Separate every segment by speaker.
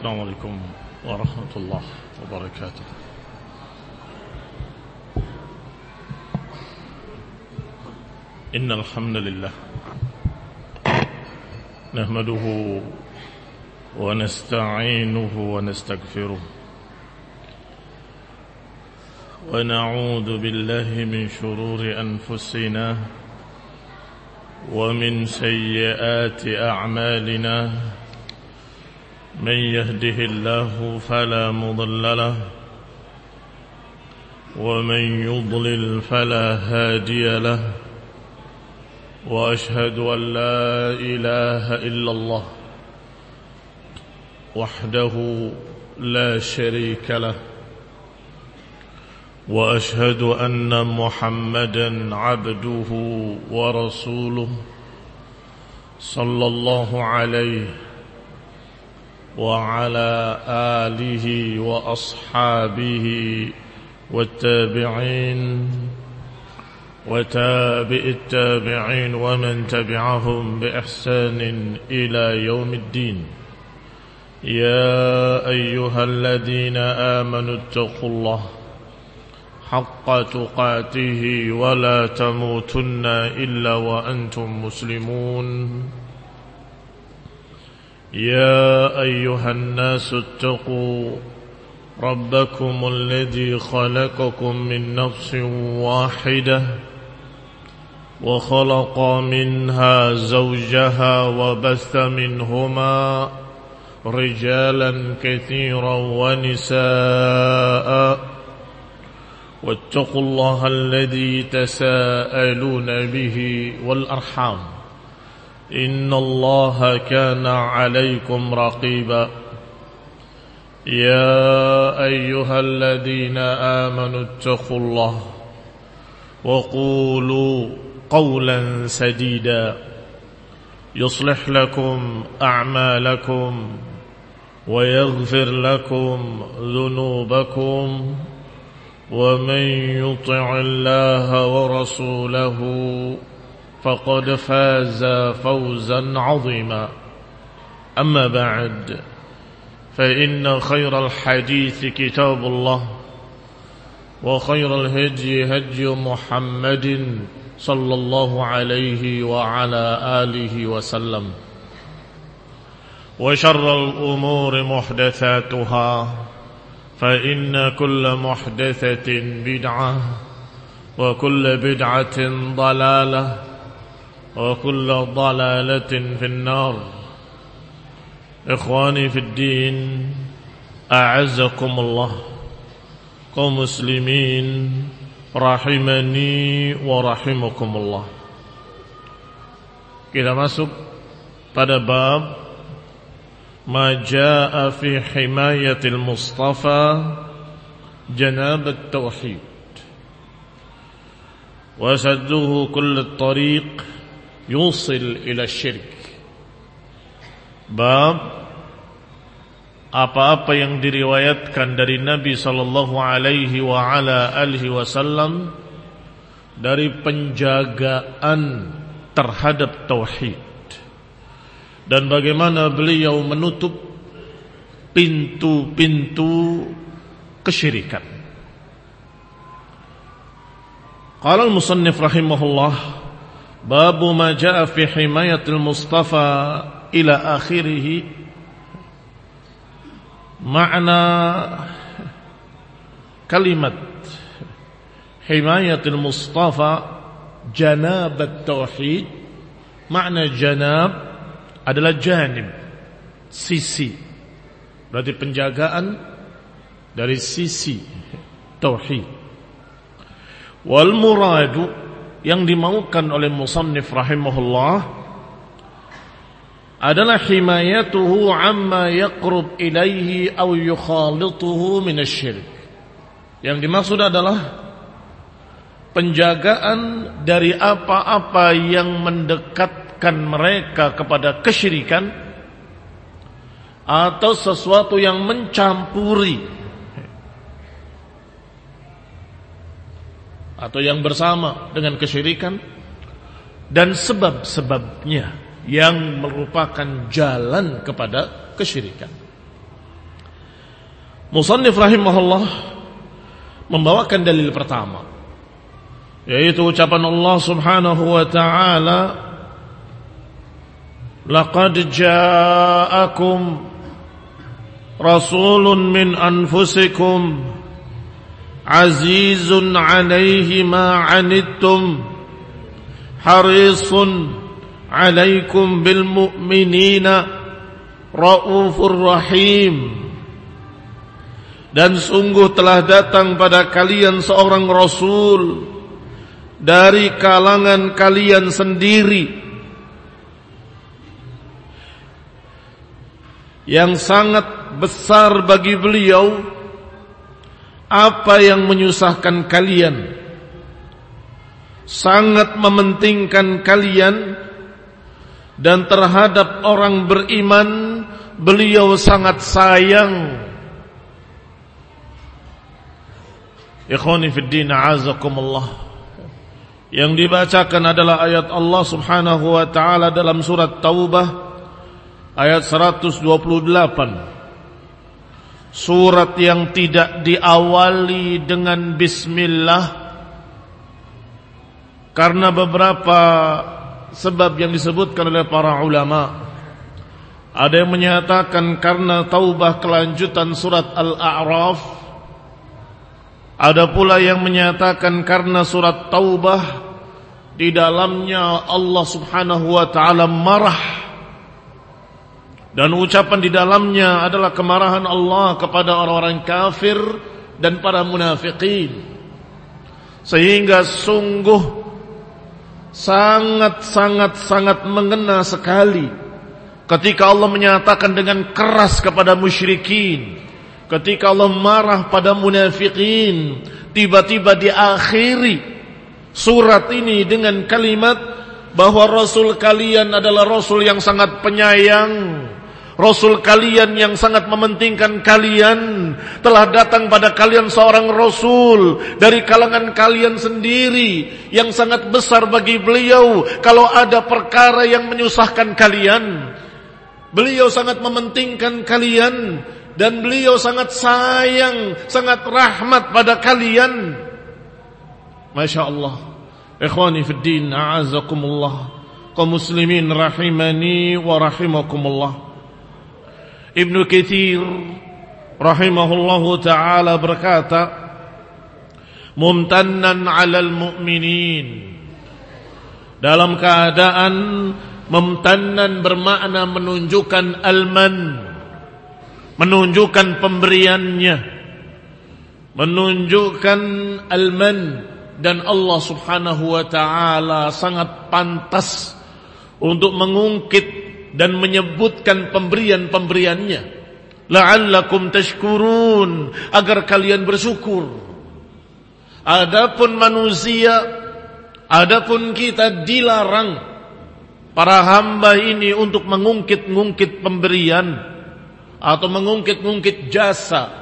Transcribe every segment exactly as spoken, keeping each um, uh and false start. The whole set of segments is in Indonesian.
Speaker 1: السلام عليكم ورحمة الله وبركاته. إن الحمد لله نحمده ونستعينه ونستغفره ونعوذ بالله من شرور أنفسنا ومن سيئات أعمالنا. من يهده الله فلا مضل له ومن يضلل فلا هادي له، وأشهد أن لا إله إلا الله وحده لا شريك له، وأشهد أن محمدًا عبده ورسوله صلى الله عليه وعلى آله وأصحابه والتابعين وتابع التابعين ومن تبعهم بإحسان إلى يوم الدين. يا أيها الذين آمنوا اتقوا الله حق تقاته ولا تموتن إلا وأنتم مسلمون. يا أيها الناس اتقوا ربكم الذي خلقكم من نفس واحدة وخلق منها زوجها وبث منهما رجالا كثيرا ونساء، واتقوا الله الذي تساءلون به والأرحام إن الله كان عليكم رقيبا. يا أيها الذين آمنوا اتقوا الله وقولوا قولا سديدا يصلح لكم أعمالكم ويغفر لكم ذنوبكم، ومن يطع الله ورسوله فقد فاز فوزا عظيما. أما بعد، فإن خير الحديث كتاب الله، وخير الهدي هدي محمد صلى الله عليه وعلى آله وسلم، وشر الأمور محدثاتها، فإن كل محدثة بدعة، وكل بدعة ضلالة، وكل ضلالة في النار. إخواني في الدين، أعزكم الله، kaum muslimin rahimani wa rahimakumullah. Kita masuk pada bab ma jaa fi himayatil Mustafa janabat tauhid wa sadduhu kull at-tariq yusil ila syirk. Bab apa-apa yang diriwayatkan dari Nabi sallallahu alaihi wa ala alihi wasallam dari penjagaan terhadap tauhid, dan bagaimana beliau menutup pintu-pintu kesyirikan. Qala al-musannif rahimahullah, babu ma jaa fi himayatil Mustafa ila akhirih. Makna kalimat himayatul Mustafa janabat tauhid, makna janab adalah janib, sisi, berarti penjagaan dari sisi tauhid. Wal muradu, yang dimaukan oleh musannif rahimahullah adalah himayatuhu amma yaqrub ilaihi aw yukhalituhu minasyirik. Yang dimaksud adalah penjagaan dari apa-apa yang mendekatkan mereka kepada kesyirikan atau sesuatu yang mencampuri atau yang bersama dengan kesyirikan, dan sebab-sebabnya yang merupakan jalan kepada kesyirikan. Musannif rahimahullah membawakan dalil pertama, yaitu ucapan Allah Subhanahu wa ta'ala, laqad ja'akum rasulun min anfusikum azizun 'alaihi ma 'anittum harisun 'alaikum bil mu'minina raufur rahim. Dan sungguh telah datang pada kalian seorang rasul dari kalangan kalian sendiri yang sangat besar bagi beliau apa yang menyusahkan kalian, sangat mementingkan kalian, dan terhadap orang beriman beliau sangat sayang. Ikhwani fid din, a'azakumullah. Yang dibacakan adalah ayat Allah Subhanahu wa ta'ala dalam surat Taubah ayat seratus dua puluh delapan. Surat yang tidak diawali dengan bismillah karena beberapa sebab yang disebutkan oleh para ulama. Ada yang menyatakan karena Taubah kelanjutan surat Al-A'raf. Ada pula yang menyatakan karena surat Taubah di dalamnya Allah Subhanahu wa ta'ala marah, dan ucapan di dalamnya adalah kemarahan Allah kepada orang-orang kafir dan para munafikin, sehingga sungguh sangat-sangat-sangat mengena sekali ketika Allah menyatakan dengan keras kepada musyrikin, ketika Allah marah pada munafikin, tiba-tiba diakhiri surat ini dengan kalimat bahwa Rasul kalian adalah Rasul yang sangat penyayang, Rasul kalian yang sangat mementingkan kalian. Telah datang pada kalian seorang Rasul dari kalangan kalian sendiri yang sangat besar bagi beliau. Kalau ada perkara yang menyusahkan kalian, beliau sangat mementingkan kalian, dan beliau sangat sayang, sangat rahmat pada kalian. Masya Allah. Ikhwani fid din, a'azakumullah, kaum muslimin rahimani wa rahimakumullah. Ibnu Katsir rahimahullahu ta'ala berkata, mumtannan 'alal mu'minin, dalam keadaan mumtannan bermakna menunjukkan alman, menunjukkan pemberiannya, menunjukkan alman, dan Allah Subhanahu wa ta'ala sangat pantas untuk mengungkit dan menyebutkan pemberian-pemberiannya. La'allakum tashkurun, agar kalian bersyukur. Adapun manusia, adapun kita dilarang para hamba ini untuk mengungkit-ungkit pemberian atau mengungkit-ungkit jasa.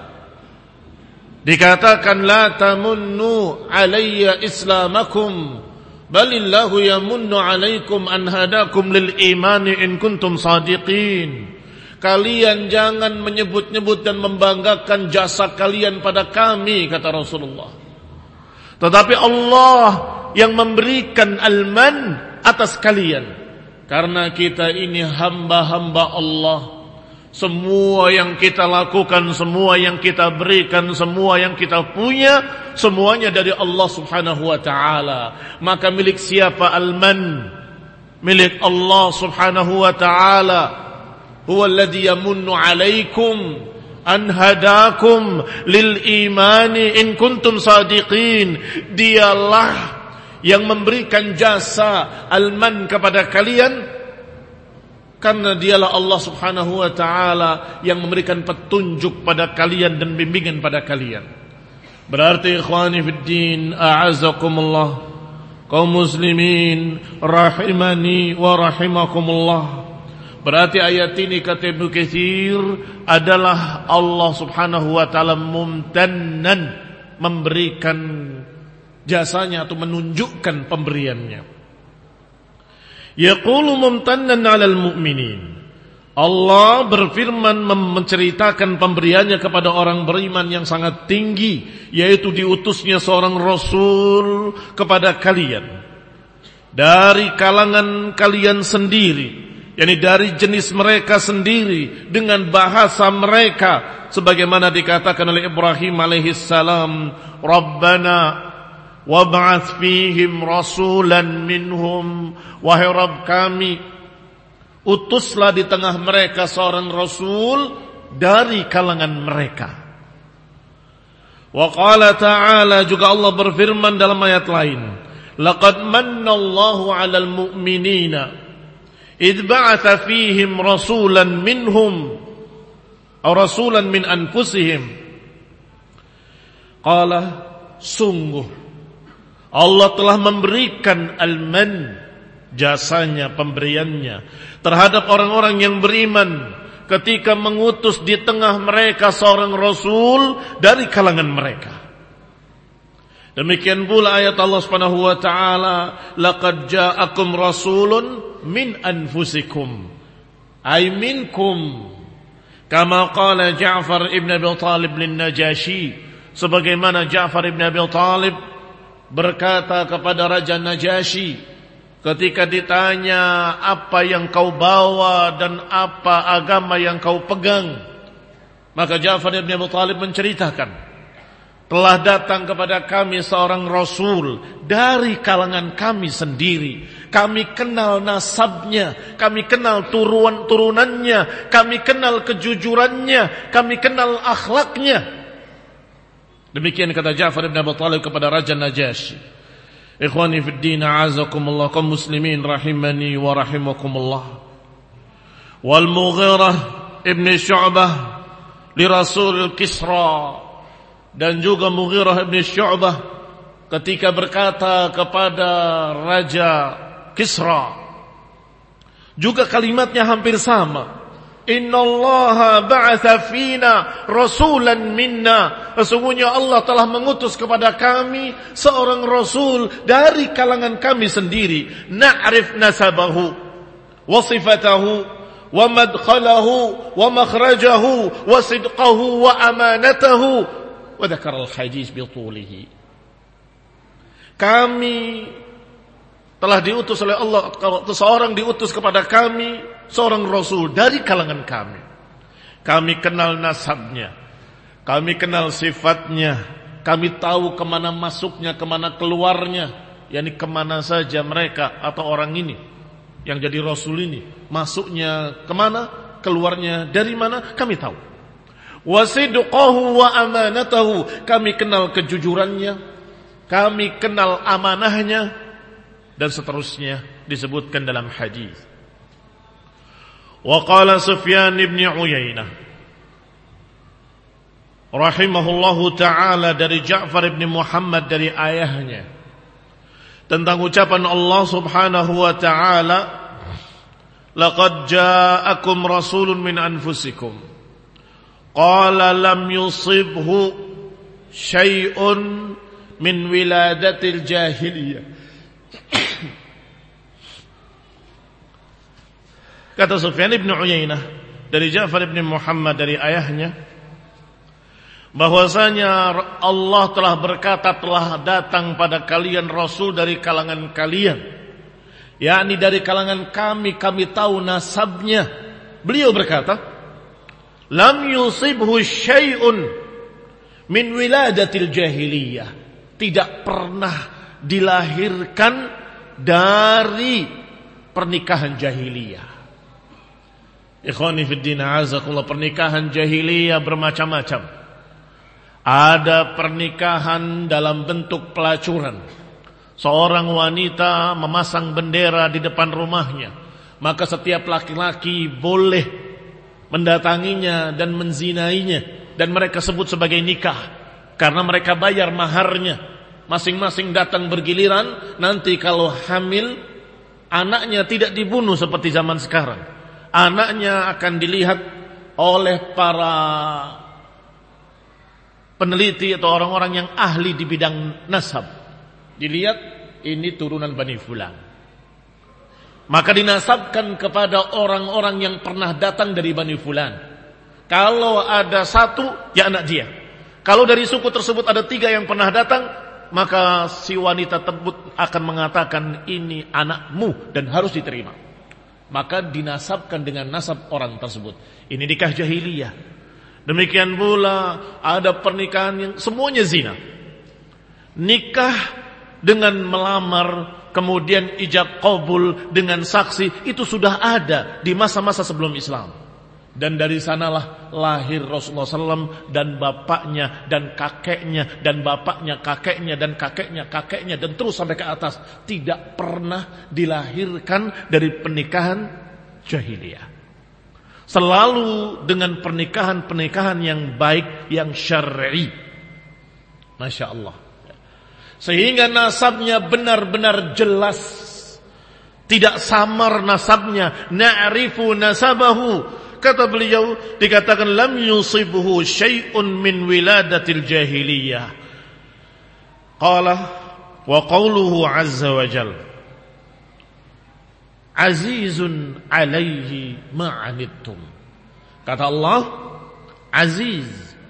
Speaker 1: Dikatakan la tamunnu alayya islamakum balillahu yamunnu alaikum an hadakum lil imani in kuntum sadiqin. Kalian jangan menyebut-nyebut dan membanggakan jasa kalian pada kami, kata Rasulullah. Tetapi Allah yang memberikan alman atas kalian, karena kita ini hamba-hamba Allah. Semua yang kita lakukan, semua yang kita berikan, semua yang kita punya, semuanya dari Allah Subhanahu wa ta'ala. Maka milik siapa alman? Milik Allah Subhanahu wa ta'ala. Huwa alladhi yamunnu alaikum an hadakum lil imani in kuntum sadiqin. Dialah yang memberikan jasa alman kepada kalian, karena dialah Allah Subhanahu wa ta'ala yang memberikan petunjuk pada kalian dan bimbingan pada kalian. Berarti ikhwani fid din, a'azakumullah, kaum muslimin rahimani wa rahimakumullah. Berarti ayat ini kata Ibnu Katsir adalah Allah Subhanahu wa ta'ala mumtannan, memberikan jasanya atau menunjukkan pemberiannya. Yaqulu mumtannan 'alal mu'minin. Allah berfirman menceritakan pemberiannya kepada orang beriman yang sangat tinggi, yaitu diutusnya seorang Rasul kepada kalian dari kalangan kalian sendiri, yakni dari jenis mereka sendiri, dengan bahasa mereka, sebagaimana dikatakan oleh Ibrahim alaihissalam, Rabbana wab'ats fihim rasulan minhum, wahai Rabb kami, utuslah di tengah mereka seorang Rasul dari kalangan mereka. Wa qala ta'ala, juga Allah berfirman dalam ayat lain, laqad manna Allahu 'alal mu'minina idh ba'atha fihim rasulan minhum aw rasulan min anfusihim. Qala, sungguh Allah telah memberikan al-man, jasanya, pemberiannya terhadap orang-orang yang beriman ketika mengutus di tengah mereka seorang Rasul dari kalangan mereka. Demikian pula ayat Allah Subhanahu wa taala, laqad ja'akum rasulun min anfusikum ay minkum, kama qala Ja'far ibn Abi Talib lin Najashi, sebagaimana Ja'far ibn Abi Talib berkata kepada Raja Najasyi ketika ditanya apa yang kau bawa dan apa agama yang kau pegang, maka Ja'far ibn Abi Talib menceritakan, telah datang kepada kami seorang Rasul dari kalangan kami sendiri. Kami kenal nasabnya, kami kenal turun turunannya, kami kenal kejujurannya, kami kenal akhlaknya. Demikian kata Ja'far ibn Abi Talib kepada Raja Najasyi. Ikhwani fid din, a'azakumullah, kaum muslimin rahimani wa rahimakumullah. Wal Mughirah ibn Syu'bah li Rasul Kisra, dan juga Mughirah ibn Syu'bah ketika berkata kepada Raja Kisra, juga kalimatnya hampir sama. Innallaha ba'atha fina rasulan minna, sesungguhnya Allah telah mengutus kepada kami seorang Rasul dari kalangan kami sendiri. Na'rif nasabahu wa sifatahu wa madkhalahu wa makhrajahu wa sidqahu wa amanatahu wa dzakara al-hadis bi tulihi. Kami telah diutus oleh Allah, seseorang diutus kepada kami seorang Rasul dari kalangan kami. Kami kenal nasabnya, kami kenal sifatnya, kami tahu kemana masuknya, kemana keluarnya, yakni kemana saja mereka atau orang ini yang jadi Rasul ini masuknya kemana, keluarnya dari mana, kami tahu. Wasidqahu wa amanatahu, kami kenal kejujurannya, kami kenal amanahnya, dan seterusnya disebutkan dalam hadis. Wa qala Sufyan ibn Uyainah rahimahullahu ta'ala dari Ja'far ibn Muhammad dari ayahnya tentang ucapan Allah subhanahu wa ta'ala, laqad ja'akum rasulun min anfusikum qala lam yusibhu syai'un min wiladatil jahiliyah. Kata Sufyan ibn Uyainah dari Ja'far ibn Muhammad dari ayahnya, bahwasanya Allah telah berkata, telah datang pada kalian Rasul dari kalangan kalian, yakni dari kalangan kami, kami tahu nasabnya. Beliau berkata, lam yusibhu syai'un min wiladatil jahiliyah, tidak pernah dilahirkan dari pernikahan jahiliyah. Ikhwani fid din, a'azakumullah, pernikahan jahiliyah bermacam-macam. Ada pernikahan dalam bentuk pelacuran. Seorang wanita memasang bendera di depan rumahnya, maka setiap laki-laki boleh mendatanginya dan menzinainya, dan mereka sebut sebagai nikah karena mereka bayar maharnya. Masing-masing datang bergiliran. Nanti kalau hamil, anaknya tidak dibunuh seperti zaman sekarang. Anaknya akan dilihat oleh para peneliti atau orang-orang yang ahli di bidang nasab. Dilihat, ini turunan Bani Fulan. maka dinasabkan kepada orang-orang yang pernah datang dari Bani Fulan. Kalau ada satu, ya anak dia. Kalau dari suku tersebut ada tiga yang pernah datang, maka si wanita tersebut akan mengatakan ini anakmu dan harus diterima. Maka dinasabkan dengan nasab orang tersebut. Ini nikah jahiliyah. Demikian pula ada pernikahan yang semuanya zina. Nikah dengan melamar, kemudian ijab qabul dengan saksi, itu sudah ada di masa-masa sebelum Islam. Dan dari sanalah lahir Rasulullah shallallahu alaihi wasallam dan bapaknya dan kakeknya dan bapaknya kakeknya dan kakeknya kakeknya dan terus sampai ke atas. Tidak pernah dilahirkan dari pernikahan jahiliyah. Selalu dengan pernikahan-pernikahan yang baik, yang syar'i. Masya Allah. Sehingga nasabnya benar-benar jelas. Tidak samar nasabnya. Na'rifu nasabahu. Kata beliau, dikatakan lam yusibhu syai'un min wiladatil jahiliyah. Qala wa qawluhu azza wa jal. Azizun alaihi ma'anittum. Kata Allah, aziz.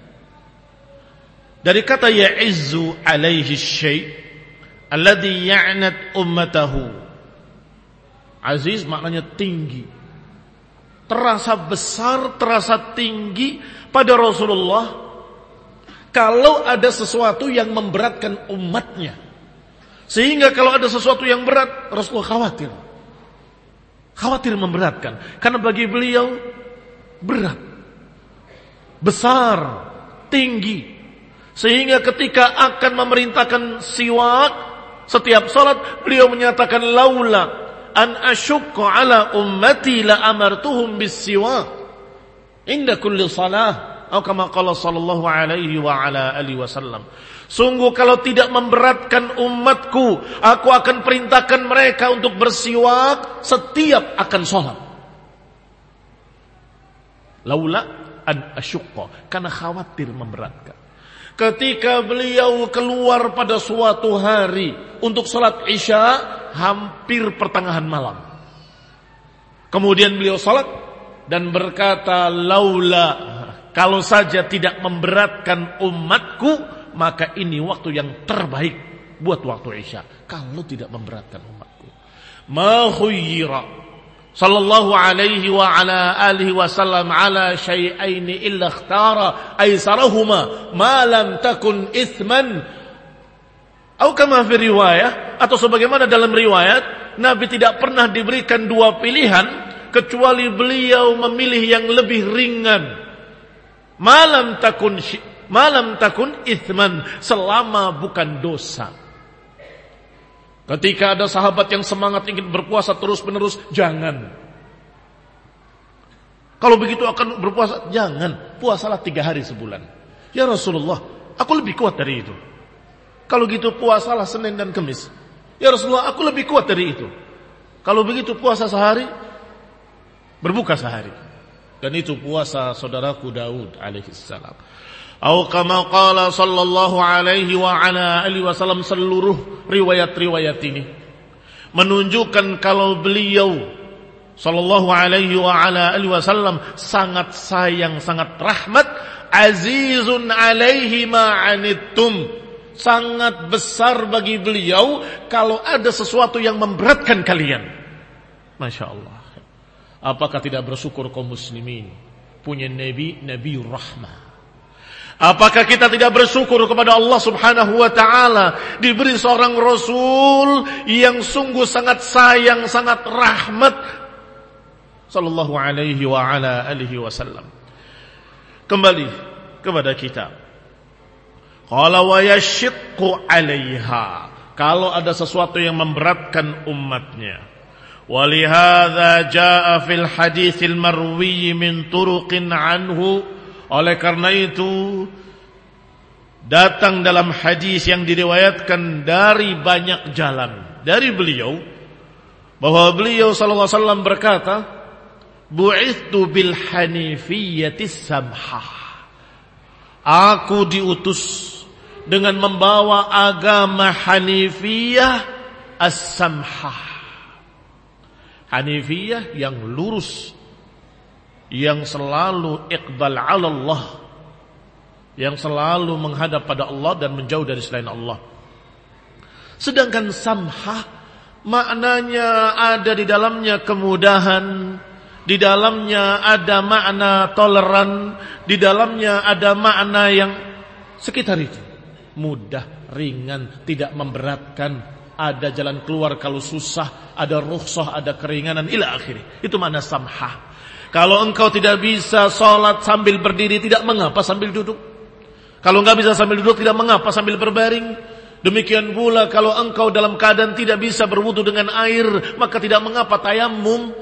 Speaker 1: Dari kata ya'izzu alaihi syai' alladhi ya'nat ummatahu. Aziz maknanya tinggi. Terasa besar, terasa tinggi pada Rasulullah kalau ada sesuatu yang memberatkan umatnya. Sehingga kalau ada sesuatu yang berat, Rasulullah khawatir. Khawatir memberatkan. Karena bagi beliau berat, besar, tinggi. Sehingga ketika akan memerintahkan siwak setiap salat, beliau menyatakan laula an asyukku ala ummati la amartuhum bis-siwak inda kulli salah atau kama qala sallallahu alaihi wa ala alihi wasallam. Sungguh kalau tidak memberatkan umatku, aku akan perintahkan mereka untuk bersiwak setiap akan salat. Laula an asyukku, karena khawatir memberatkan. Ketika beliau keluar pada suatu hari untuk salat Isya, hampir pertengahan malam. Kemudian beliau salat dan berkata, laula, kalau saja tidak memberatkan umatku, maka ini waktu yang terbaik buat waktu Isya. Kalau tidak memberatkan umatku. Ma khuyyira sallallahu alaihi wa ala alihi wasallam ala syai'aini illa ikhtara aisarahuma ma lam takun ithman. Atau kama fi riwayah, atau sebagaimana dalam riwayat, Nabi tidak pernah diberikan dua pilihan kecuali beliau memilih yang lebih ringan. Malam takun malam takun ithman, selama bukan dosa. Ketika ada sahabat yang semangat ingin berpuasa terus-menerus, jangan. Kalau begitu akan berpuasa, jangan. Puasalah tiga hari sebulan. Ya Rasulullah, aku lebih kuat dari itu. Kalau gitu puasalah Senin dan Kamis. Ya Rasulullah, aku lebih kuat dari itu. Kalau begitu puasa sehari, berbuka sehari. Dan itu puasa saudaraku Daud alaihissalam. Atau kama qala sallallahu alaihi wa ala alihi wasallam, seluruh riwayat-riwayat ini menunjukkan kalau beliau sallallahu alaihi wa ala alihi wasallam sangat sayang, sangat rahmat. Azizun alaihi ma anittum. Sangat besar bagi beliau kalau ada sesuatu yang memberatkan kalian. Masya Allah. Apakah tidak bersyukur kaum muslimin punya Nabi, Nabiur Rahmah? Apakah kita tidak bersyukur kepada Allah subhanahu wa ta'ala diberi seorang Rasul yang sungguh sangat sayang, sangat rahmat, sallallahu alaihi wa ala alihi wasallam. Kembali kepada kita. Qala wa yashiqqu 'alaiha, kalau ada sesuatu yang memberatkan umatnya. Walihadza jaa fil haditsil marwi min turuqin anhu, oleh karena itu datang dalam hadis yang diriwayatkan dari banyak jalan dari beliau bahwa beliau sallallahu alaihi wasallam berkata, bu'ithtu bil hanifiyyatis samhah, aku diutus dengan membawa agama Hanifiyah as-samhah. Hanifiyah yang lurus, yang selalu iqbal ala Allah, yang selalu menghadap pada Allah dan menjauh dari selain Allah. Sedangkan samhah maknanya ada di dalamnya kemudahan, di dalamnya ada makna toleran, di dalamnya ada makna yang sekitar itu. Mudah, ringan, tidak memberatkan, ada jalan keluar kalau susah, ada rukhsah, ada keringanan, ila akhiri. Itu makna samhah. Kalau engkau tidak bisa sholat sambil berdiri, tidak mengapa sambil duduk. Kalau enggak bisa sambil duduk, tidak mengapa sambil berbaring. Demikian pula kalau engkau dalam keadaan tidak bisa berwudu dengan air, maka tidak mengapa tayamum.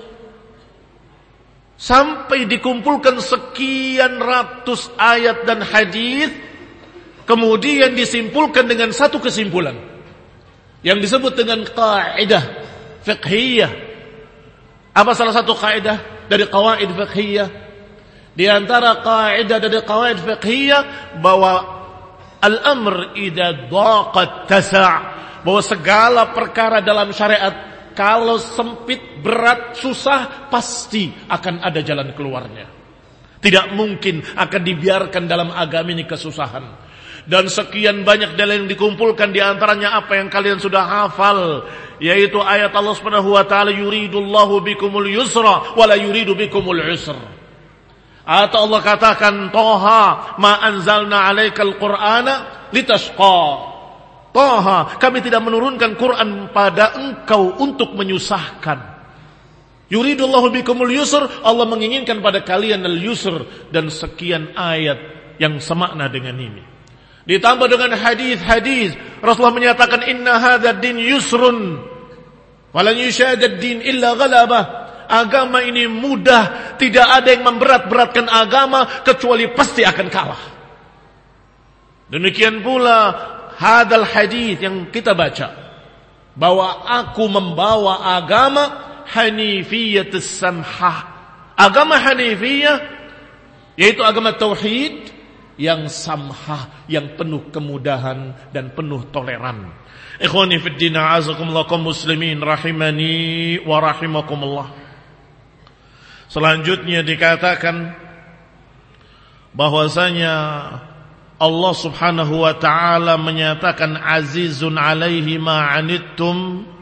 Speaker 1: Sampai dikumpulkan sekian ratus ayat dan hadis, kemudian disimpulkan dengan satu kesimpulan yang disebut dengan kaidah fiqhiyah. Apa salah satu kaidah dari qawaid fiqhiyah? Di antara kaidah dari qawaid fiqhiyah bahwa al-amr idza daqat tasa', bahwa segala perkara dalam syariat kalau sempit, berat, susah, pasti akan ada jalan keluarnya. Tidak mungkin akan dibiarkan dalam agama ini kesusahan. Dan sekian banyak dalil yang dikumpulkan, di antaranya apa yang kalian sudah hafal, yaitu ayat Allah Subhanahu wa taala, yuridullahu bikumul yusra wa la yuridu bikumul usra. Atau Allah katakan, Toha ma anzalna alaikal qur'ana litashqa. Toha, kami tidak menurunkan Quran pada engkau untuk menyusahkan. Yuridullahu bikumul yusr, Allah menginginkan pada kalian al-yusr. Dan sekian ayat yang semakna dengan ini. Ditambah dengan hadis-hadis, Rasulullah menyatakan, inna hadzal din yusrun walan yushadad din illa ghalabah. Agama ini mudah, tidak ada yang memberat-beratkan agama kecuali pasti akan kalah. Demikian pula hadal hadis yang kita baca, bahwa aku membawa agama hanifiyatus samhah. Agama hanifiyah yaitu agama tauhid yang samhah, yang penuh kemudahan dan penuh toleran. Ikhwani fid din, a'azakumullah kaum muslimin rahimani wa rahimakumullah. Selanjutnya dikatakan bahwasanya Allah Subhanahu wa taala menyatakan azizun alaihi ma anittum,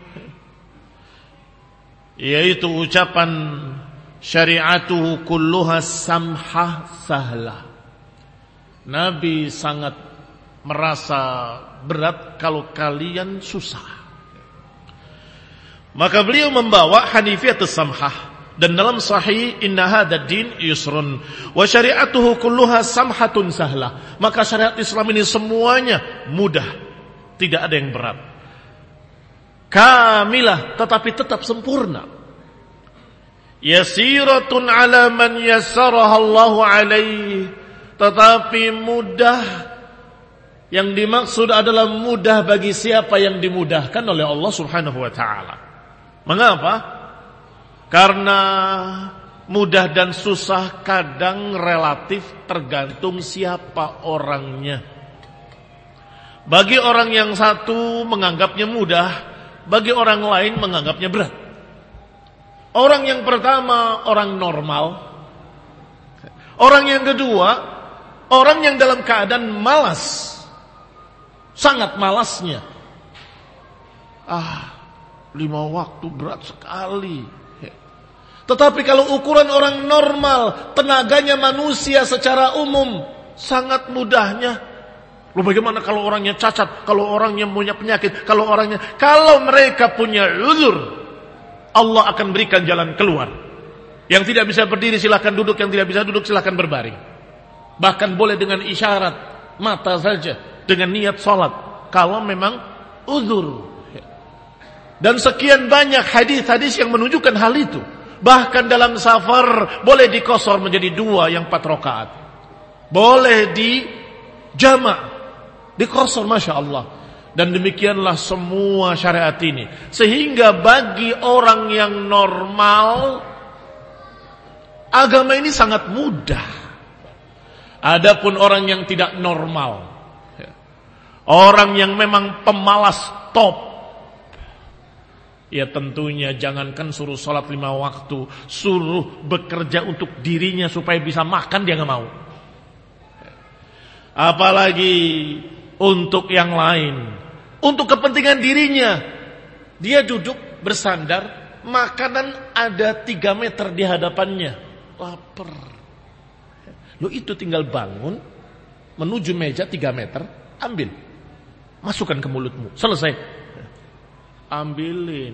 Speaker 1: yaitu ucapan syariatuhu kulluha samhah sahlah. Nabi sangat merasa berat kalau kalian susah. Maka beliau membawa hanifiyatus samhah. Dan dalam sahih, inna hadzal din yusrun wa syari'atuhu kulluha samhatun sahlah. Maka syariat Islam ini semuanya mudah, tidak ada yang berat. Kamilah, tetapi tetap sempurna. Yasiratun ala man yassaraha Allahu alaihi, tetapi mudah, yang dimaksud adalah mudah bagi siapa yang dimudahkan oleh Allah Subhanahu wa taala. Mengapa? Karena mudah dan susah kadang relatif, tergantung siapa orangnya. Bagi orang yang satu menganggapnya mudah, bagi orang lain menganggapnya berat. Orang yang pertama orang normal, orang yang kedua orang yang dalam keadaan malas, sangat malasnya. Ah, lima waktu berat sekali. Tetapi kalau ukuran orang normal, tenaganya manusia secara umum, sangat mudahnya. Lalu bagaimana kalau orangnya cacat, kalau orangnya punya penyakit, kalau orangnya, kalau mereka punya uzur, Allah akan berikan jalan keluar. Yang tidak bisa berdiri silakan duduk, yang tidak bisa duduk silakan berbaring. Bahkan boleh dengan isyarat mata saja, dengan niat salat, kalau memang uzur. Dan sekian banyak hadis-hadis yang menunjukkan hal itu. Bahkan dalam safar boleh dikosor menjadi dua yang empat rakaat. Boleh di jamak, dikosor, Masya Allah. Dan demikianlah semua syariat ini. Sehingga bagi orang yang normal, agama ini sangat mudah. Adapun orang yang tidak normal, orang yang memang pemalas top, Ya tentunya jangankan suruh sholat lima waktu, suruh bekerja untuk dirinya supaya bisa makan dia gak mau. Apalagi untuk yang lain, untuk kepentingan dirinya. Dia duduk bersandar, makanan ada tiga meter di hadapannya, lapar. Lo itu tinggal bangun, menuju meja tiga meter, ambil, masukkan ke mulutmu, selesai. Ambilin.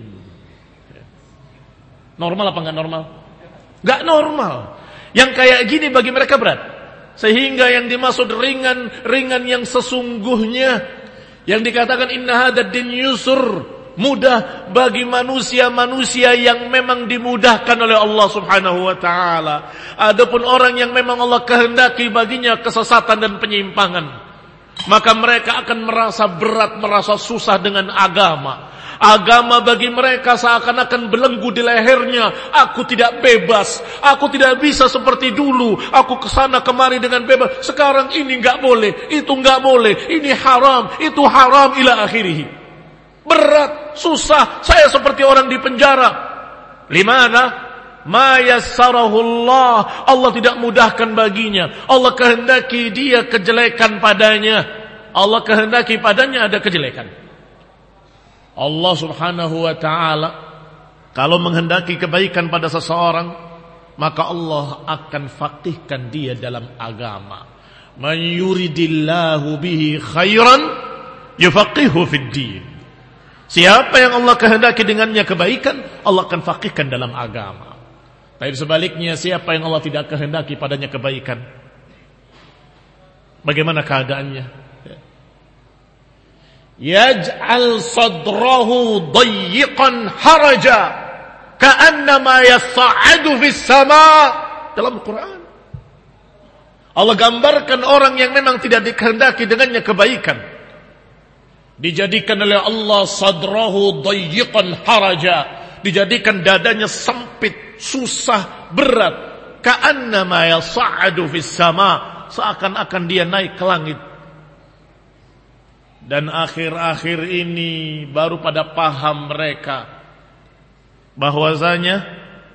Speaker 1: Normal apa enggak normal? Enggak normal. Yang kayak gini bagi mereka berat. Sehingga yang dimaksud ringan-ringan yang sesungguhnya, yang dikatakan inna hadzal din yusr, mudah bagi manusia-manusia yang memang dimudahkan oleh Allah Subhanahu wa taala. Adapun orang yang memang Allah kehendaki baginya kesesatan dan penyimpangan, maka mereka akan merasa berat, merasa susah dengan agama. Agama bagi mereka seakan-akan belenggu di lehernya. Aku tidak bebas, aku tidak bisa seperti dulu. Aku kesana kemari dengan bebas. Sekarang ini enggak boleh, itu enggak boleh, ini haram, itu haram ila akhirih. Berat, susah, saya seperti orang di penjara. Limana? Ma yassarahu Allah. Allah tidak mudahkan baginya. Allah kehendaki dia kejelekan padanya. Allah kehendaki padanya ada kejelekan. Allah Subhanahu wa ta'ala kalau menghendaki kebaikan pada seseorang, maka Allah akan faqihkan dia dalam agama. Man yuridillahu bihi khairan yufaqihu fid din. Siapa yang Allah kehendaki dengannya kebaikan, Allah akan faqihkan dalam agama. Tapi sebaliknya, siapa yang Allah tidak kehendaki padanya kebaikan, bagaimana keadaannya? Yaj'al sadrahu dayyiqan haraja ka'annama yas'adu fis sama. Dalam Quran Allah gambarkan orang yang memang tidak dikehendaki dengannya kebaikan, dijadikan oleh Allah sadrahu dayyiqan haraja, dijadikan dadanya sempit, susah, berat. Ka'annama yas'adu fis sama, seakan-akan dia naik ke langit. Dan akhir-akhir ini baru pada paham mereka bahwasanya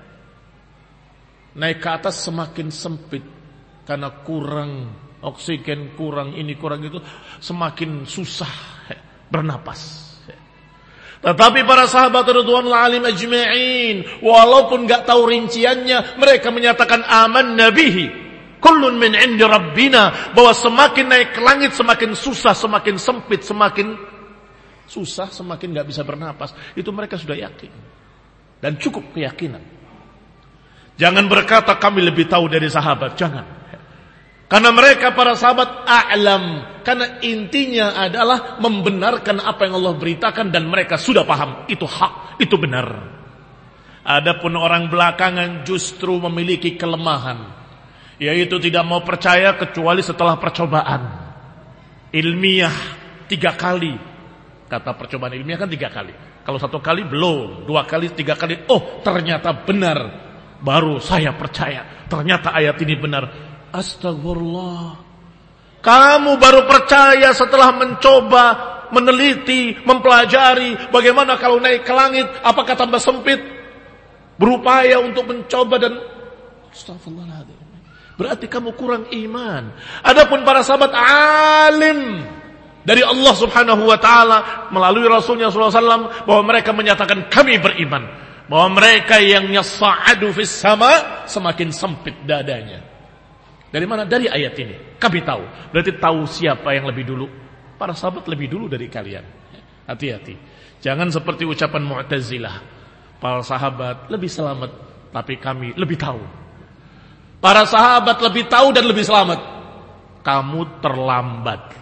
Speaker 1: naik ke atas semakin sempit karena kurang oksigen, kurang ini, kurang itu, semakin susah bernapas. Tetapi para sahabat radhiyallahu anhum ajma'in, walaupun enggak tahu rinciannya, mereka menyatakan amanna bihi kullun min 'indi rabbina, bahwa semakin naik ke langit semakin susah, semakin sempit, semakin susah, semakin enggak bisa bernapas. Itu mereka sudah yakin dan cukup keyakinan. Jangan berkata kami lebih tahu dari sahabat, jangan. Karena mereka para sahabat a'lam, karena intinya adalah membenarkan apa yang Allah beritakan dan mereka sudah paham itu hak, itu benar. Adapun orang belakangan justru memiliki kelemahan, yaitu tidak mau percaya kecuali setelah percobaan ilmiah tiga kali. Kata percobaan ilmiah kan tiga kali. Kalau satu kali belum, dua kali, tiga kali, oh ternyata benar, baru saya percaya. Ternyata ayat ini benar. Astagfirullah. Kamu baru percaya setelah mencoba, meneliti, mempelajari bagaimana kalau naik ke langit, apakah tambah sempit? Berupaya untuk mencoba dan astagfirullahaladzim. Berarti kamu kurang iman. Adapun para sahabat alim dari Allah Subhanahu wa taala melalui Rasulnya sallallahu alaihi wasallam, bahwa mereka menyatakan kami beriman, bahwa mereka yang yas'adu fis sama semakin sempit dadanya. Dari mana? Dari ayat ini. Kami tahu. Berarti tahu siapa yang lebih dulu. Para sahabat lebih dulu dari kalian. Hati-hati. Jangan seperti ucapan Mu'tazilah. Para sahabat lebih selamat, tapi kami lebih tahu. Para sahabat lebih tahu dan lebih selamat. Kamu terlambat.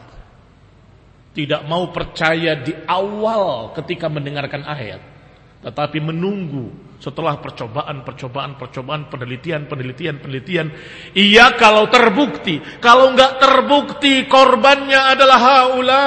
Speaker 1: Tidak mau percaya di awal ketika mendengarkan ayat, tetapi menunggu setelah percobaan, percobaan, percobaan, penelitian, penelitian, penelitian. Iya kalau terbukti. Kalau enggak terbukti, korbannya adalah haula.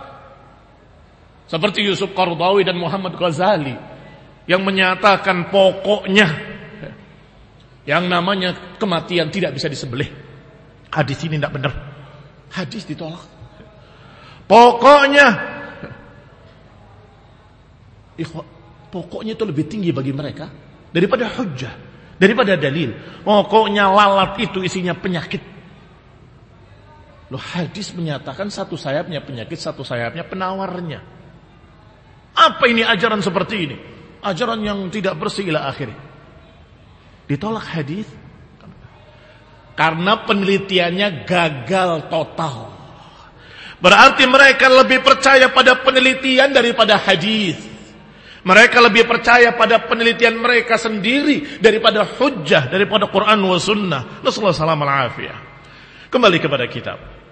Speaker 1: Seperti Yusuf Qaradawi dan Muhammad Ghazali yang menyatakan pokoknya yang namanya kematian tidak bisa disembelih. Hadis ini tidak benar. Hadis ditolak. Pokoknya Pokoknya itu lebih tinggi bagi mereka daripada hujjah, daripada dalil. Pokoknya lalat itu isinya penyakit. Loh, hadis menyatakan satu sayapnya penyakit, satu sayapnya penawarnya. Apa ini ajaran seperti ini? Ajaran yang tidak bersih ila akhirnya. Ditolak hadis karena penelitiannya gagal total. Berarti mereka lebih percaya pada penelitian daripada hadis. Mereka lebih percaya pada penelitian mereka sendiri daripada hujjah, daripada Quran wa sunnah. Nasallahu salam al-afiyah. Kembali kepada kitab.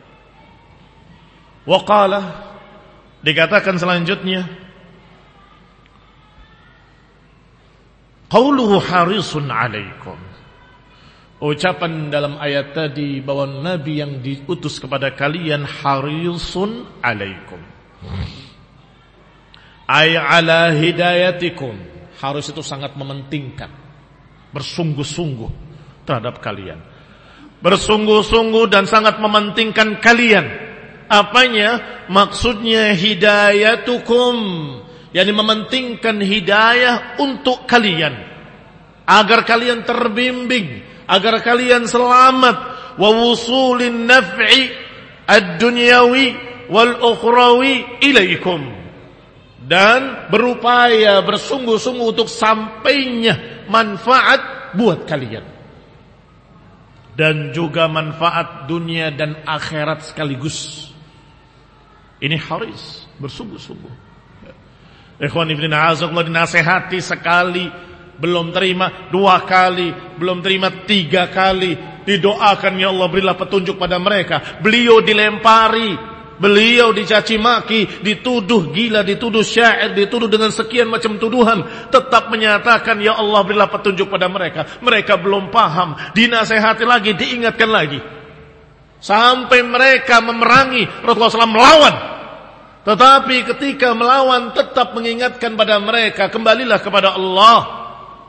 Speaker 1: Wa qala, dikatakan selanjutnya, qauluhu harisun alaikum. Ucapan dalam ayat tadi bahwa Nabi yang diutus kepada kalian harisun alaikum, ay ala hidayatikum. Harus itu sangat mementingkan, bersungguh-sungguh terhadap kalian, bersungguh-sungguh dan sangat mementingkan kalian. Apanya? Maksudnya hidayatukum, yakni mementingkan hidayah untuk kalian, agar kalian terbimbing, agar kalian selamat, wa wusulin naf'i ad-dunyawi wal ukhrawi ilaikum, dan berupaya bersungguh-sungguh untuk sampainya manfaat buat kalian, dan juga manfaat dunia dan akhirat sekaligus. Ini haris, bersungguh-sungguh. Ikhwan ibn a'azakumullah, dinasehati sekali belum terima, dua kali belum terima, tiga kali didoakan, ya Allah berilah petunjuk pada mereka. Beliau dilempari, beliau dicaci maki, dituduh gila, dituduh syair, dituduh dengan sekian macam tuduhan, tetap menyatakan ya Allah berilah petunjuk pada mereka. Mereka belum paham, dinasehati lagi, diingatkan lagi, sampai mereka memerangi. Rasulullah shallallahu alaihi wasallam melawan, tetapi ketika melawan tetap mengingatkan pada mereka, kembalilah kepada Allah.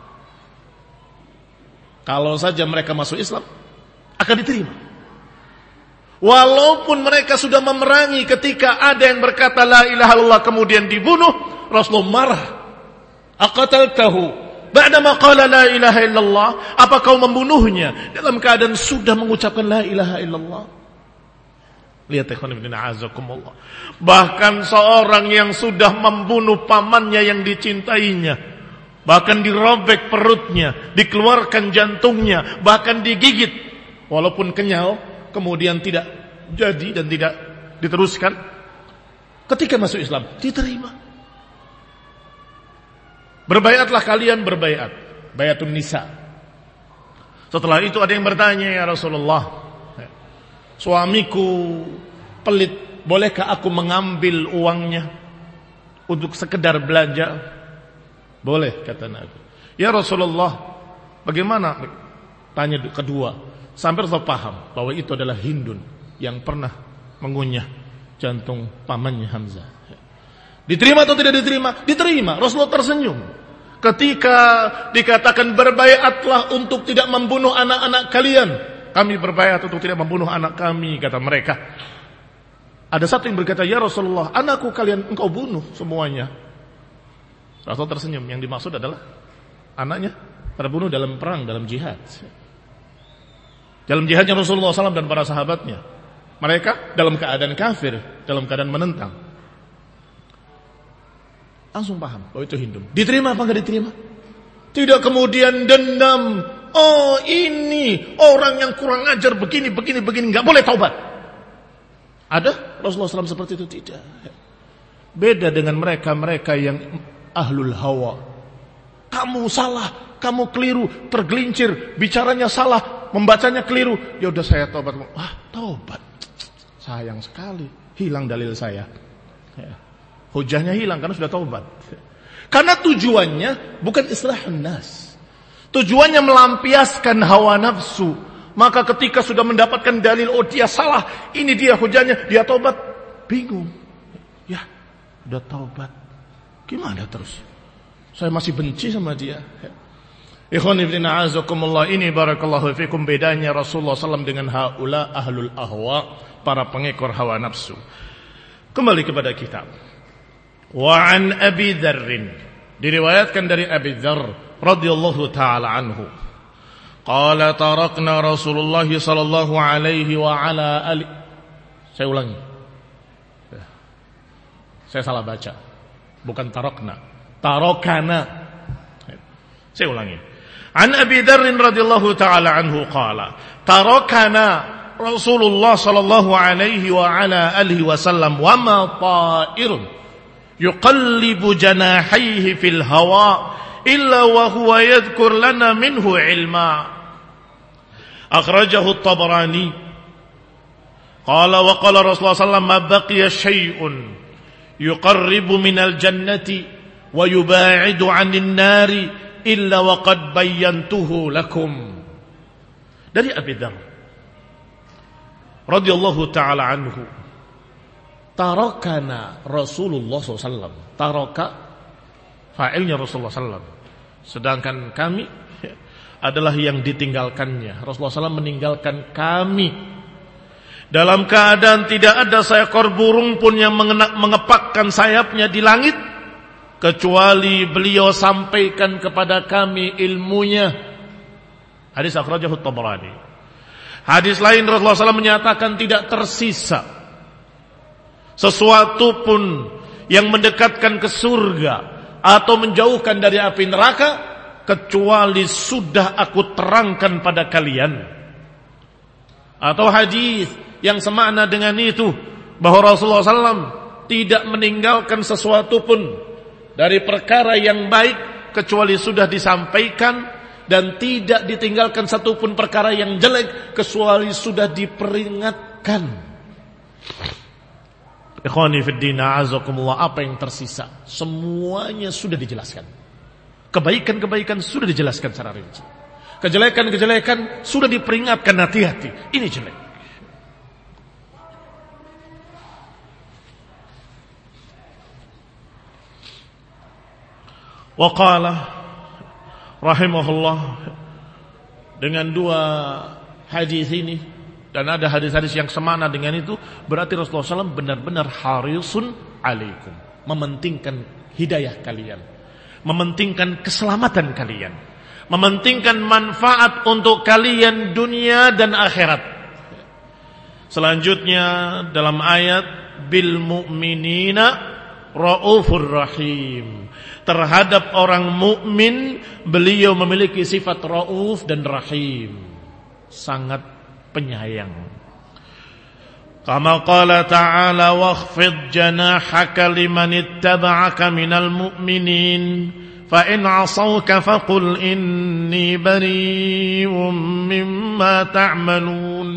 Speaker 1: Kalau saja mereka masuk Islam, akan diterima. Walaupun mereka sudah memerangi, ketika ada yang berkata la ilaha illallah kemudian dibunuh, Rasulullah marah. Aqataltahu ba'dama qala la ilaha illallah? Apa kau membunuhnya dalam keadaan sudah mengucapkan la ilaha illallah? Lihat ikhwan ibn a'azakumullah. Bahkan seorang yang sudah membunuh pamannya yang dicintainya, bahkan dirobek perutnya, dikeluarkan jantungnya, bahkan digigit, walaupun kenyal, kemudian tidak jadi dan tidak diteruskan, ketika masuk Islam diterima. Berbaiatlah kalian, berbaiat, baiatun nisa. Setelah itu ada yang bertanya, ya Rasulullah, suamiku pelit, bolehkah aku mengambil uangnya untuk sekedar belanja? Boleh, kata Nabi. Ya Rasulullah, bagaimana? Tanya kedua, sampai Rasul paham bahwa itu adalah Hindun yang pernah mengunyah jantung pamannya Hamzah. Diterima atau tidak diterima? Diterima. Rasulullah tersenyum ketika dikatakan berbaiatlah untuk tidak membunuh anak-anak kalian. Kami berbaiat untuk tidak membunuh anak kami, kata mereka. Ada satu yang berkata, ya Rasulullah, anakku kalian engkau bunuh semuanya. Rasul tersenyum, yang dimaksud adalah anaknya terbunuh dalam perang, dalam jihad. Dalam jihadnya Rasulullah shallallahu alaihi wasallam dan para sahabatnya. Mereka dalam keadaan kafir, dalam keadaan menentang. Langsung paham bahwa itu Hindu. Diterima apa enggak diterima? Tidak kemudian dendam. Oh ini orang yang kurang ajar, begini, begini, begini, enggak boleh taubat. Ada Rasulullah shallallahu alaihi wasallam seperti itu? Tidak. Beda dengan mereka-mereka yang ahlul hawa. Kamu salah, kamu keliru, tergelincir, bicaranya salah, membacanya keliru. Ya udah saya taubat. Wah, taubat. Sayang sekali, hilang dalil saya. Ya. Hujahnya hilang karena sudah taubat. Karena tujuannya bukan islahun nas. Tujuannya melampiaskan hawa nafsu. Maka ketika sudah mendapatkan dalil, oh dia salah, ini dia hujahnya, dia taubat, bingung. Ya, udah taubat. Gimana terus? Saya masih benci sama dia. Ikhwan ibn a'azakumullah, ini barakallahu fikum bedanya Rasulullah shallallahu alaihi wasallam dengan haula ahlul ahwa, para pengekor hawa nafsu. Kembali kepada kitab. Wa an Abi Dzarrin Diriwayatkan dari Abi Dzar radhiyallahu taala anhu. Qala tarakna Rasulullah sallallahu alaihi wa ala ali. Saya ulangi. Saya salah baca. Bukan tarakna. Tarakana. Saya ulangi. An Abi Dzar radhiyallahu taala anhu qala tarakana Rasulullah sallallahu alaihi wa ala alihi wasallam wa ma ta'irun yuqallibu janahihi fil hawa illa wa huwa yadhkur lana minhu ilma. Akhrajahu at-Tabarani. Qala wa qala Rasulullah sallallahu alaihi wasallam ma baqiya syai'un yuqarribu minal jannati wa yuba'idu 'anil nari illa wa qad bayyantuhu lakum. Dari Abi Dzar radhiyallahu taala anhu, tarakana Rasulullah sallallahu alaihi wasallam. Taraka fa'ilnya Rasulullah sallallahu alaihi wasallam, sedangkan kami adalah yang ditinggalkannya. Rasulullah sallallahu alaihi wasallam meninggalkan kami dalam keadaan tidak ada seekor burung pun yang mengepakkan sayapnya di langit kecuali beliau sampaikan kepada kami ilmunya. Hadis akhrajahu at-Tabarani. Hadis lain Rasulullah sallallahu alaihi wasallam menyatakan tidak tersisa sesuatu pun yang mendekatkan ke surga atau menjauhkan dari api neraka kecuali sudah aku terangkan pada kalian. Atau hadis yang semakna dengan itu, bahwa Rasulullah sallallahu alaihi wasallam tidak meninggalkan sesuatu pun dari perkara yang baik kecuali sudah disampaikan, dan tidak ditinggalkan satu pun perkara yang jelek kecuali sudah diperingatkan. Ikhwani fid din, a'azakumullah, apa yang tersisa semuanya sudah dijelaskan. Kebaikan-kebaikan sudah dijelaskan secara rinci. Kejelekan-kejelekan sudah diperingatkan, hati-hati, ini jelek. Wa qala rahimahullah, dengan dua hadis ini, dan ada hadis-hadis yang semana dengan itu, berarti Rasulullah sallallahu alaihi wasallam benar-benar harisun alaikum, mementingkan hidayah kalian, mementingkan keselamatan kalian, mementingkan manfaat untuk kalian dunia dan akhirat. Selanjutnya dalam ayat bil mu'minina raufur rahim, terhadap orang mukmin beliau memiliki sifat rauf dan rahim, sangat penyayang. Kama qala ta'ala wakhfid janahaka liman ittaba'aka minal mu'minin fa in 'asawka faqul inni bari'um mimma ta'malun.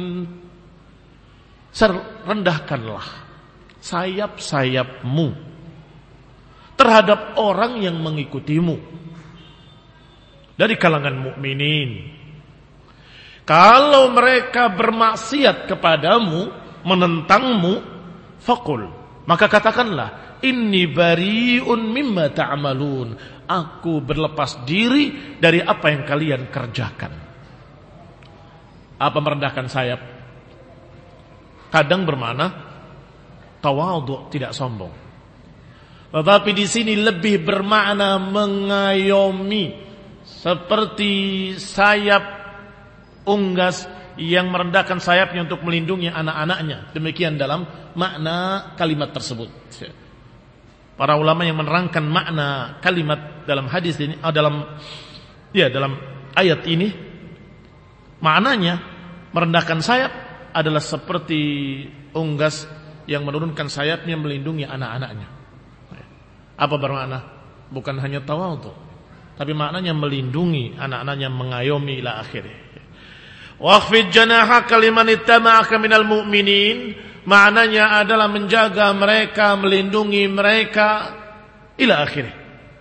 Speaker 1: Rendahkanlah sayap-sayapmu terhadap orang yang mengikutimu dari kalangan mukminin. Kalau mereka bermaksiat kepadamu, menentangmu, faqul, maka katakanlah inni bari'un mimma ta'malun, aku berlepas diri dari apa yang kalian kerjakan. Apa merendahkan sayap? Kadang bermakna tawadhu, tidak sombong. Tetapi di sini lebih bermakna mengayomi, seperti sayap unggas yang merendahkan sayapnya untuk melindungi anak-anaknya. Demikian dalam makna kalimat tersebut. Para ulama yang menerangkan makna kalimat dalam hadis ini, dalam ya dalam ayat ini, maknanya merendahkan sayap adalah seperti unggas yang menurunkan sayapnya melindungi anak-anaknya. Apa bermakna? Bukan hanya tawadhu, tapi maknanya melindungi anak-anaknya, mengayomi ila akhirih. Wakhfid janahaka liman ittaba'aka minal mu'minin, maknanya adalah menjaga mereka, melindungi mereka ila akhirih.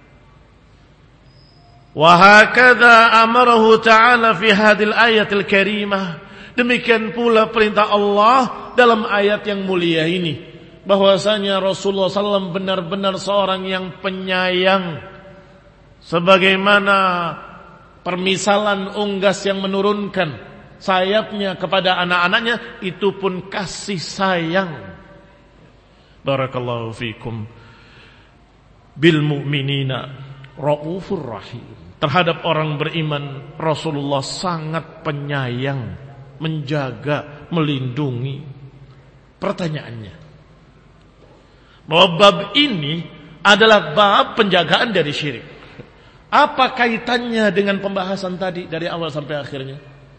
Speaker 1: Wa hakadha amarahu ta'ala fi hadhil ayatil karimah. Demikian pula perintah Allah dalam ayat yang mulia ini, bahwasanya Rasulullah sallallahu alaihi wasallam benar-benar seorang yang penyayang, sebagaimana permisalan unggas yang menurunkan sayapnya kepada anak-anaknya, itu pun kasih sayang. Barakallahu fikum. Bil mu'minina Raufur Rahim. Terhadap orang beriman, Rasulullah sangat penyayang, menjaga, melindungi. Pertanyaannya, bahwa bab ini adalah bab penjagaan dari syirik. Apa kaitannya dengan pembahasan tadi dari awal sampai akhirnya?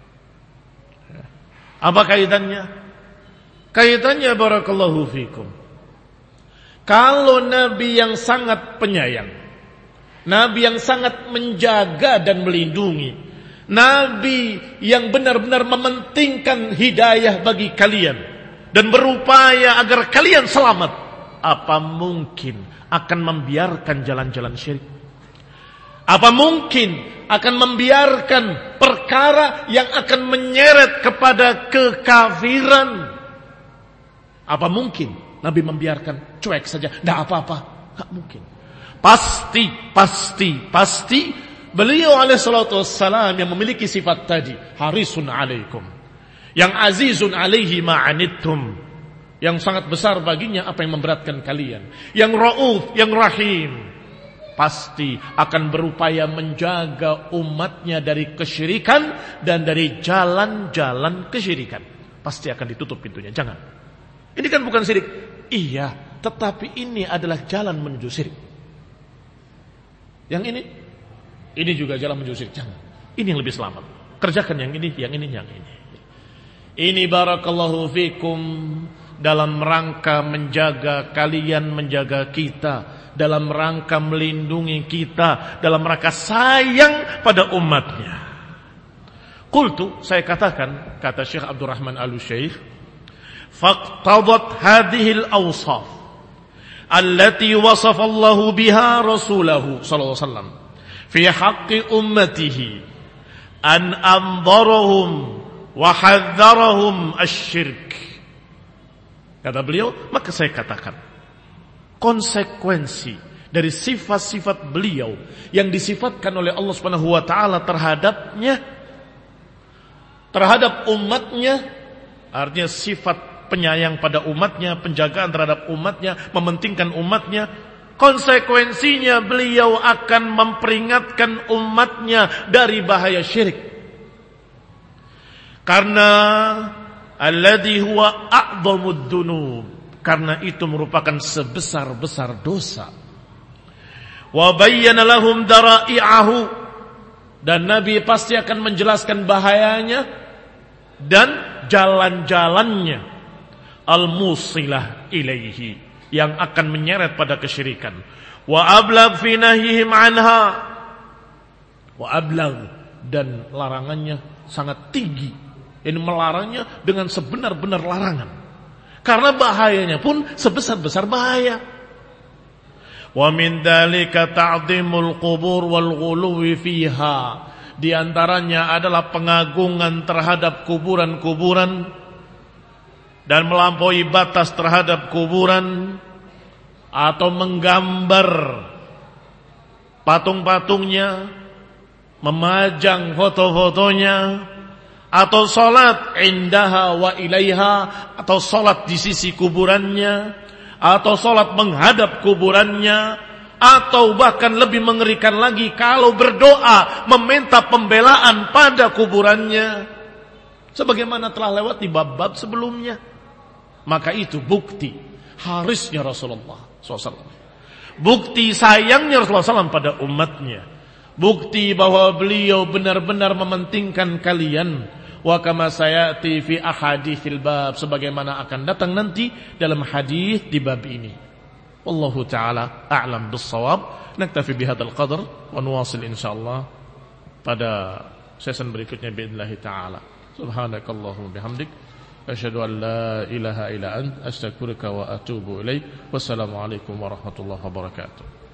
Speaker 1: Apa kaitannya? Kaitannya barakallahu fikum. Kalau Nabi yang sangat penyayang, Nabi yang sangat menjaga dan melindungi, Nabi yang benar-benar mementingkan hidayah bagi kalian dan berupaya agar kalian selamat, apa mungkin akan membiarkan jalan-jalan syirik? Apa mungkin akan membiarkan perkara yang akan menyeret kepada kekafiran? Apa mungkin Nabi membiarkan cuek saja, tidak apa-apa? Tidak mungkin. Pasti, pasti, pasti beliau alaihi salatu wassalam yang memiliki sifat tadi, harisun alaikum, yang azizun alaihi ma'anittum, yang sangat besar baginya apa yang memberatkan kalian, yang rauf, yang rahim, pasti akan berupaya menjaga umatnya dari kesyirikan dan dari jalan-jalan kesyirikan. Pasti akan ditutup pintunya. Jangan. Ini kan bukan syirik. Iya, tetapi ini adalah jalan menuju syirik. Yang ini, ini juga jalan menuju syirik. Jangan. Ini yang lebih selamat. Kerjakan yang ini, yang ini, yang ini. Ini barakallahu fikum dalam rangka menjaga kalian, menjaga kita, dalam rangka melindungi kita, dalam rangka sayang pada umatnya. Qultu, saya katakan, kata Syekh Abdurrahman Al-Syekh, faqtadat hadhihi al-awsaf allati wasafa Allah biha rasulahu sallallahu alaihi wasallam fi haqqi ummatihi an anzarahum wa hadzarahum asy-syirk. Kata beliau, maka saya katakan, konsekuensi dari sifat-sifat beliau yang disifatkan oleh Allah Subhanahu wa taala terhadapnya, terhadap umatnya, artinya sifat penyayang pada umatnya, penjagaan terhadap umatnya, mementingkan umatnya, konsekuensinya beliau akan memperingatkan umatnya dari bahaya syirik. Karena alladhi huwa a'dhamud dzunub, karena itu merupakan sebesar-besar dosa. Wa bayyana lahum dara'i'ahu, dan Nabi pasti akan menjelaskan bahayanya dan jalan-jalannya, al-musilah ilaihi, yang akan menyeret pada kesyirikan. Wa ablagh fi nahyihim anha, wa ablagh, dan larangannya sangat tinggi. Ini melarangnya dengan sebenar-benar larangan, karena bahayanya pun sebesar-besar bahaya. Wa min dzalika ta'dhimul qubur wal ghuluwi fiha, di antaranya adalah pengagungan terhadap kuburan-kuburan dan melampaui batas terhadap kuburan, atau menggambar patung-patungnya, memajang foto-fotonya, atau salat indaha wa ilaiha, atau salat di sisi kuburannya, atau salat menghadap kuburannya, atau bahkan lebih mengerikan lagi kalau berdoa meminta pembelaan pada kuburannya, sebagaimana telah lewat di bab-bab sebelumnya. Maka itu bukti harisnya Rasulullah shallallahu alaihi wasallam, bukti sayangnya Rasulullah shallallahu alaihi wasallam pada umatnya, bukti bahwa beliau benar-benar mementingkan kalian. Wa kama sayati fi ahaditsil bab, sebagaimana akan datang nanti dalam hadis di bab ini. Wallahu taala a'lam bis-shawab. Naktafi bihadzal qadar wa nuwasil insyaallah pada season berikutnya باذنillah taala. Subhanakallahumma bihamdik asyhadu an la ilaha illa ant astaghfiruka wa atubu ilaik. Wassalamu alaikum warahmatullahi wabarakatuh.